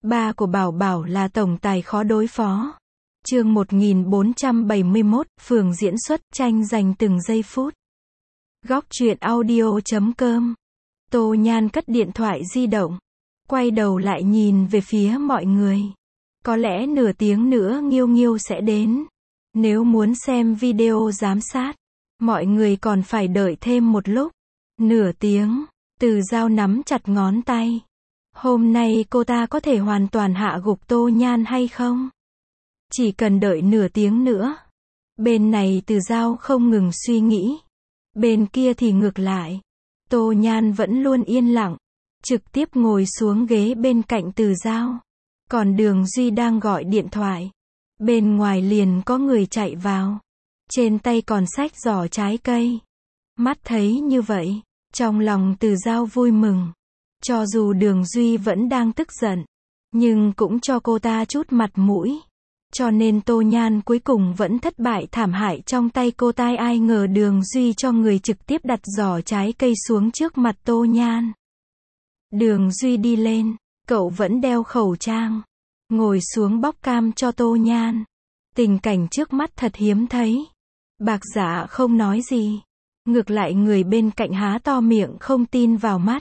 Ba của Bảo Bảo là tổng tài khó đối phó. Chương 1471, Phường diễn xuất, tranh giành từng giây phút. Góc truyện audio.com. Tô Nhan cất điện thoại di động, quay đầu lại nhìn về phía mọi người. Có lẽ nửa tiếng nữa Nghiêu Nghiêu sẽ đến. Nếu muốn xem video giám sát, mọi người còn phải đợi thêm một lúc. Nửa tiếng, Từ Dao nắm chặt ngón tay. Hôm nay cô ta có thể hoàn toàn hạ gục Tô Nhan hay không? Chỉ cần đợi nửa tiếng nữa. Bên này Từ Dao không ngừng suy nghĩ. Bên kia thì ngược lại. Tô Nhan vẫn luôn yên lặng, trực tiếp ngồi xuống ghế bên cạnh Từ Dao. Còn Đường Duy đang gọi điện thoại. Bên ngoài liền có người chạy vào. Trên tay còn xách giỏ trái cây. Mắt thấy như vậy, trong lòng Từ Dao vui mừng. Cho dù Đường Duy vẫn đang tức giận, nhưng cũng cho cô ta chút mặt mũi. Cho nên Tô Nhan cuối cùng vẫn thất bại thảm hại trong tay cô ta. Ai ngờ Đường Duy cho người trực tiếp đặt giỏ trái cây xuống trước mặt Tô Nhan. Đường Duy đi lên, cậu vẫn đeo khẩu trang, ngồi xuống bóc cam cho Tô Nhan. Tình cảnh trước mắt thật hiếm thấy. Bạc Dạ không nói gì, ngược lại người bên cạnh há to miệng không tin vào mắt.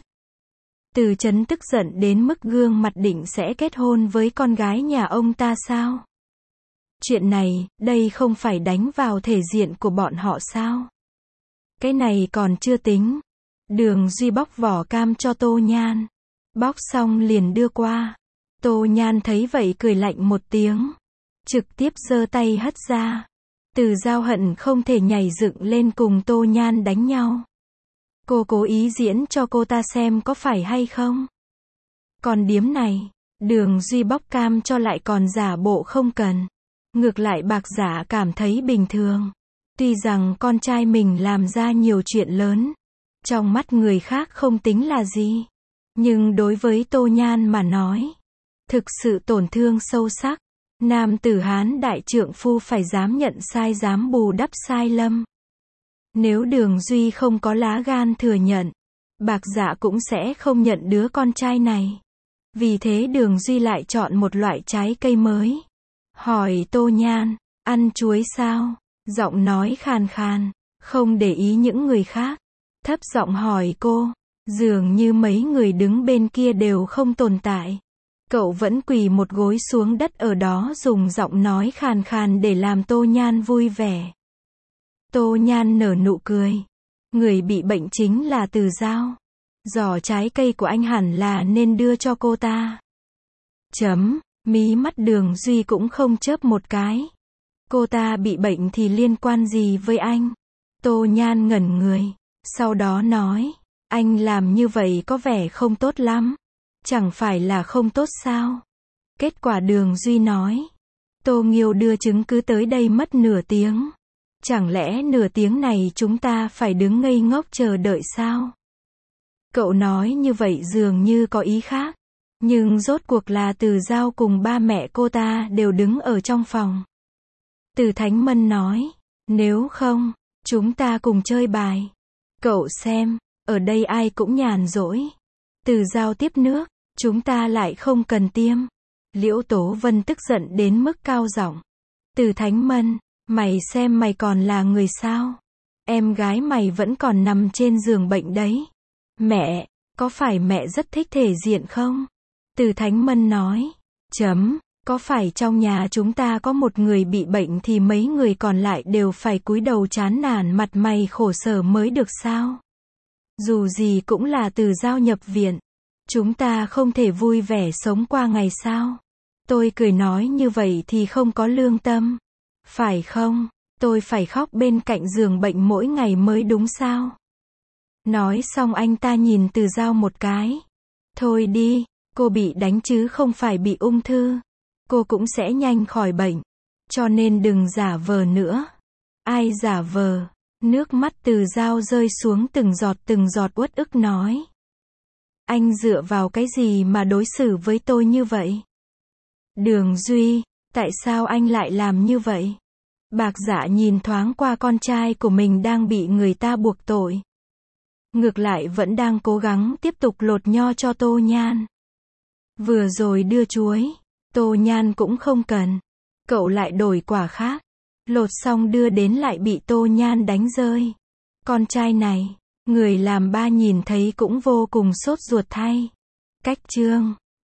Từ Chấn tức giận đến mức gương mặt định sẽ kết hôn với con gái nhà ông ta sao? Chuyện này, đây không phải đánh vào thể diện của bọn họ sao? Cái này còn chưa tính. Đường Duy bóc vỏ cam cho Tô Nhan. Bóc xong liền đưa qua. Tô Nhan thấy vậy cười lạnh một tiếng, trực tiếp giơ tay hất ra. Từ Dao hận không thể nhảy dựng lên cùng Tô Nhan đánh nhau. Cô cố ý diễn cho cô ta xem có phải hay không. Còn điếm này, Đường Duy bóc cam cho lại còn giả bộ không cần. Ngược lại Bạc Dạ cảm thấy bình thường. Tuy rằng con trai mình làm ra nhiều chuyện lớn, trong mắt người khác không tính là gì. Nhưng đối với Tô Nhan mà nói, thực sự tổn thương sâu sắc. Nam tử Hán đại trượng phu phải dám nhận sai, dám bù đắp sai lầm. Nếu Đường Duy không có lá gan thừa nhận, Bạc Dạ cũng sẽ không nhận đứa con trai này. Vì thế Đường Duy lại chọn một loại trái cây mới. Hỏi Tô Nhan, ăn chuối sao? Giọng nói khàn khàn, không để ý những người khác. Thấp giọng hỏi cô, dường như mấy người đứng bên kia đều không tồn tại. Cậu vẫn quỳ một gối xuống đất ở đó dùng giọng nói khàn khàn để làm Tô Nhan vui vẻ. Tô Nhan nở nụ cười. Người bị bệnh chính là Từ Dao. Giỏ trái cây của anh hẳn là nên đưa cho cô ta. Mí mắt Đường Duy cũng không chớp một cái. Cô ta bị bệnh thì liên quan gì với anh? Tô Nhan ngẩn người, sau đó nói, anh làm như vậy có vẻ không tốt lắm. Chẳng phải là không tốt sao? Kết quả Đường Duy nói, Tô Nghiêu đưa chứng cứ tới đây mất nửa tiếng. Chẳng lẽ nửa tiếng này chúng ta phải đứng ngây ngốc chờ đợi sao? Cậu nói như vậy dường như có ý khác. Nhưng rốt cuộc là Từ Dao cùng ba mẹ cô ta đều đứng ở trong phòng. Từ Thánh Mân nói, nếu không, chúng ta cùng chơi bài. Cậu xem, ở đây ai cũng nhàn rỗi. Từ Dao tiếp nước, chúng ta lại không cần tiêm. Liễu Tố Vân tức giận đến mức cao giọng. Từ Thánh Mân, mày xem mày còn là người sao? Em gái mày vẫn còn nằm trên giường bệnh đấy. Mẹ, có phải mẹ rất thích thể diện không? Từ Thánh Mân nói, có phải trong nhà chúng ta có một người bị bệnh thì mấy người còn lại đều phải cúi đầu chán nản mặt mày khổ sở mới được sao? Dù gì cũng là Từ Dao nhập viện. Chúng ta không thể vui vẻ sống qua ngày sao? Tôi cười nói như vậy thì không có lương tâm. Phải không? Tôi phải khóc bên cạnh giường bệnh mỗi ngày mới đúng sao? Nói xong anh ta nhìn Từ Dao một cái. Thôi đi, cô bị đánh chứ không phải bị ung thư. Cô cũng sẽ nhanh khỏi bệnh. Cho nên đừng giả vờ nữa. Ai giả vờ? Nước mắt Từ Dao rơi xuống từng giọt uất ức nói. Anh dựa vào cái gì mà đối xử với tôi như vậy? Đường Duy, tại sao anh lại làm như vậy? Bạc Dạ nhìn thoáng qua con trai của mình đang bị người ta buộc tội. Ngược lại vẫn đang cố gắng tiếp tục lột nho cho Tô Nhan. Vừa rồi đưa chuối, Tô Nhan cũng không cần. Cậu lại đổi quả khác. Lột xong đưa đến lại bị Tô Nhan đánh rơi. Con trai này, người làm ba nhìn thấy cũng vô cùng sốt ruột thay. Cách chương